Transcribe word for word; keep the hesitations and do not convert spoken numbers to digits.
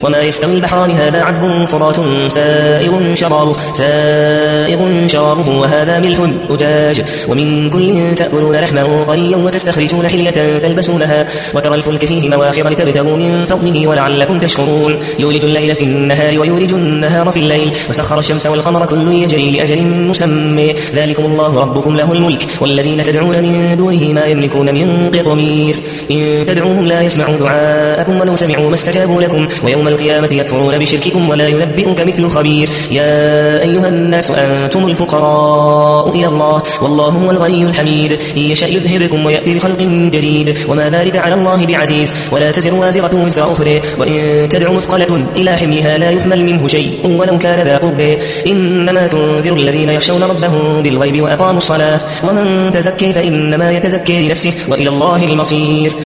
وما يستوي البحران هذا عذب فرات سائغ شرابه سائغ شرابه وهذا ملح أجاج ومن كل تأكلون لحما طريا وتستخرجون حلية تلبسونها وترى الفلك فيه مواخر لتبتغوا من فضله ولعلكم تشكرون يولج الليل في النهار ويولج النهار في الليل وسخر الشمس والقمر كل يجري لأجل مسمى ذلكم الله ربكم له الملك والذين تدعون من دونه ما يملكون من قطمير إن تدعوهم لا يسمعوا دعاءكم ولو سمعوا ما استجابوا لكم ويوم القيامة يكفرون بشرككم ولا ينبئك مثل خبير يا أيها الناس أنتم الفقراء إلى الله والله هو الغني الحميد إن يشاء يذهبكم ويأتي بخلق جديد وما ذلك على الله بعزيز ولا تزر وازرة وزر أخرى وإن تدع مثقلة إلى حملها لا يحمل منه شيء ولو كان ذا قرب إنما تنذر الذين يخشون ربهم بالغيب وأقاموا الصلاة ومن تزكي فإنما يتزكي لنفسه وإلى الله المصير